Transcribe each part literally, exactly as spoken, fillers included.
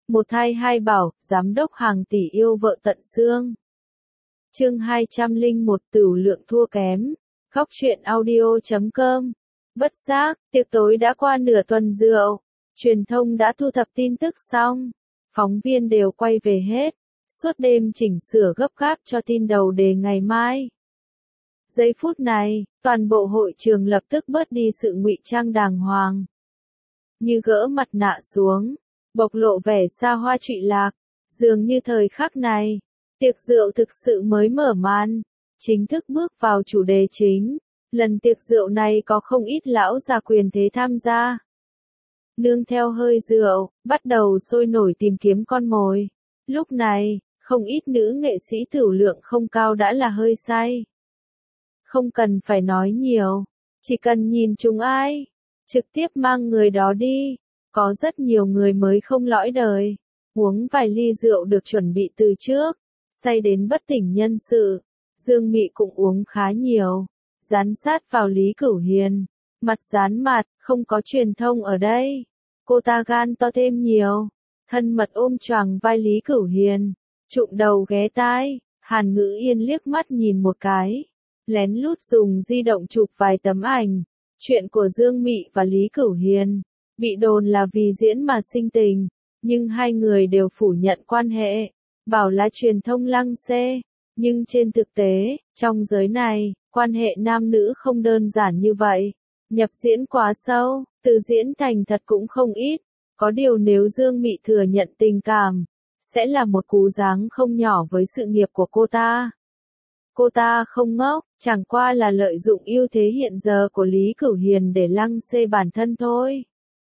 Một thai hai bảo, giám đốc hàng tỷ yêu vợ tận xương. Chương hai trăm lẻ một Tửu lượng thua kém. Góc truyện audio chấm com. Bất giác, tiệc tối đã qua nửa tuần rượu. Truyền thông đã thu thập tin tức xong. Phóng viên đều quay về hết. Suốt đêm chỉnh sửa gấp gáp cho tin đầu đề ngày mai. Giây phút này, toàn bộ hội trường lập tức bớt đi sự ngụy trang đàng hoàng. Như gỡ mặt nạ xuống, bộc lộ vẻ xa hoa trụy lạc, dường như thời khắc này, tiệc rượu thực sự mới mở màn, chính thức bước vào chủ đề chính. Lần tiệc rượu này có không ít lão già quyền thế tham gia. Nương theo hơi rượu, bắt đầu sôi nổi tìm kiếm con mồi. Lúc này, không ít nữ nghệ sĩ tửu lượng không cao đã là hơi say. Không cần phải nói nhiều, chỉ cần nhìn chúng ai, trực tiếp mang người đó đi. Có rất nhiều người mới không lõi đời, uống vài ly rượu được chuẩn bị từ trước, say đến bất tỉnh nhân sự. Dương Mị cũng uống khá nhiều, dán sát vào Lý Cửu Hiền, mặt dán mặt, không có truyền thông ở đây. Cô ta gan to thêm nhiều, thân mật ôm choàng vai Lý Cửu Hiền, trụm đầu ghé tai. Hàn Ngữ Yên liếc mắt nhìn một cái, lén lút dùng di động chụp vài tấm ảnh. Chuyện của Dương Mị và Lý Cửu Hiền bị đồn là vì diễn mà sinh tình, nhưng hai người đều phủ nhận quan hệ, bảo là truyền thông lăng xê. Nhưng trên thực tế, trong giới này, quan hệ nam nữ không đơn giản như vậy. Nhập diễn quá sâu, từ diễn thành thật cũng không ít. Có điều nếu Dương Mị thừa nhận tình cảm, sẽ là một cú giáng không nhỏ với sự nghiệp của cô ta. Cô ta không ngốc, chẳng qua là lợi dụng ưu thế hiện giờ của Lý Cửu Hiền để lăng xê bản thân thôi.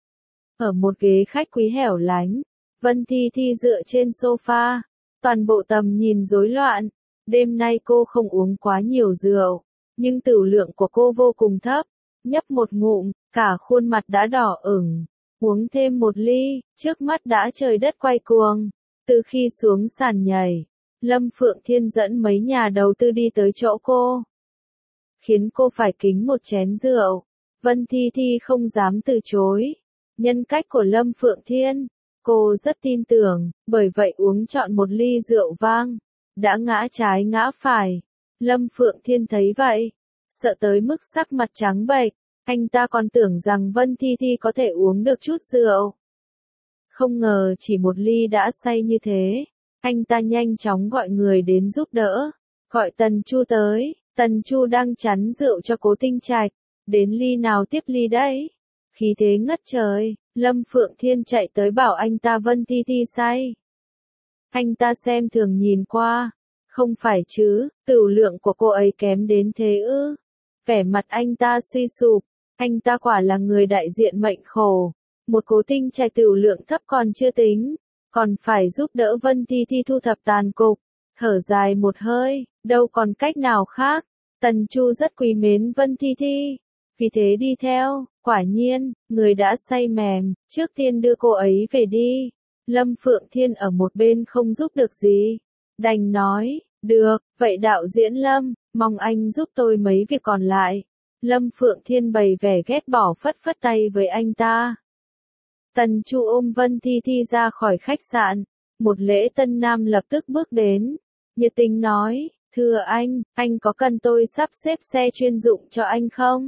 Ở một ghế khách quý hẻo lánh, Vân Thi Thi dựa trên sofa, toàn bộ tầm nhìn rối loạn. Đêm nay cô không uống quá nhiều rượu, nhưng tửu lượng của cô vô cùng thấp. Nhấp một ngụm, cả khuôn mặt đã đỏ ửng. Uống thêm một ly, trước mắt đã trời đất quay cuồng. Từ khi xuống sàn nhảy, Lâm Phượng Thiên dẫn mấy nhà đầu tư đi tới chỗ cô, khiến cô phải kính một chén rượu. Vân Thi Thi không dám từ chối. Nhân cách của Lâm Phượng Thiên, cô rất tin tưởng, bởi vậy uống trọn một ly rượu vang, đã ngã trái ngã phải. Lâm Phượng Thiên thấy vậy, sợ tới mức sắc mặt trắng bệch, anh ta còn tưởng rằng Vân Thi Thi có thể uống được chút rượu. Không ngờ chỉ một ly đã say như thế. Anh ta nhanh chóng gọi người đến giúp đỡ, gọi Tần Chu tới. Tần Chu đang chắn rượu cho Cố Tinh Trạch, đến ly nào tiếp ly đấy. Khí thế ngất trời, Lâm Phượng Thiên chạy tới bảo anh ta Vân Thi Thi say. Anh ta xem thường nhìn qua, không phải chứ, tửu lượng của cô ấy kém đến thế ư? Vẻ mặt anh ta suy sụp, anh ta quả là người đại diện mệnh khổ. Một Cố Tinh Trạch tửu lượng thấp còn chưa tính, còn phải giúp đỡ Vân Thi Thi thu thập tàn cục. Thở dài một hơi, đâu còn cách nào khác. Tần Chu rất quý mến Vân Thi Thi, vì thế đi theo. Quả nhiên, người đã say mềm, trước tiên đưa cô ấy về đi. Lâm Phượng Thiên ở một bên không giúp được gì, đành nói, được, vậy đạo diễn Lâm, mong anh giúp tôi mấy việc còn lại. Lâm Phượng Thiên bày vẻ ghét bỏ phất phất tay với anh ta. Tần Chu ôm Vân Thi Thi ra khỏi khách sạn, một lễ tân nam lập tức bước đến, nhiệt tình nói, thưa anh, anh có cần tôi sắp xếp xe chuyên dụng cho anh không?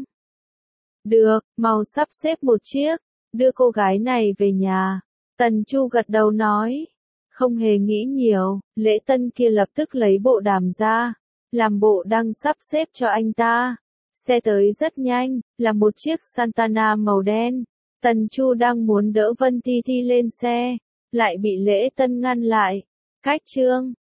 Được, mau sắp xếp một chiếc, đưa cô gái này về nhà. Tần Chu gật đầu nói, không hề nghĩ nhiều, lễ tân kia lập tức lấy bộ đàm ra, làm bộ đang sắp xếp cho anh ta. Xe tới rất nhanh, là một chiếc Santana màu đen. Tần Chu đang muốn đỡ Vân Thi Thi lên xe, lại bị lễ tân ngăn lại. Cách trương,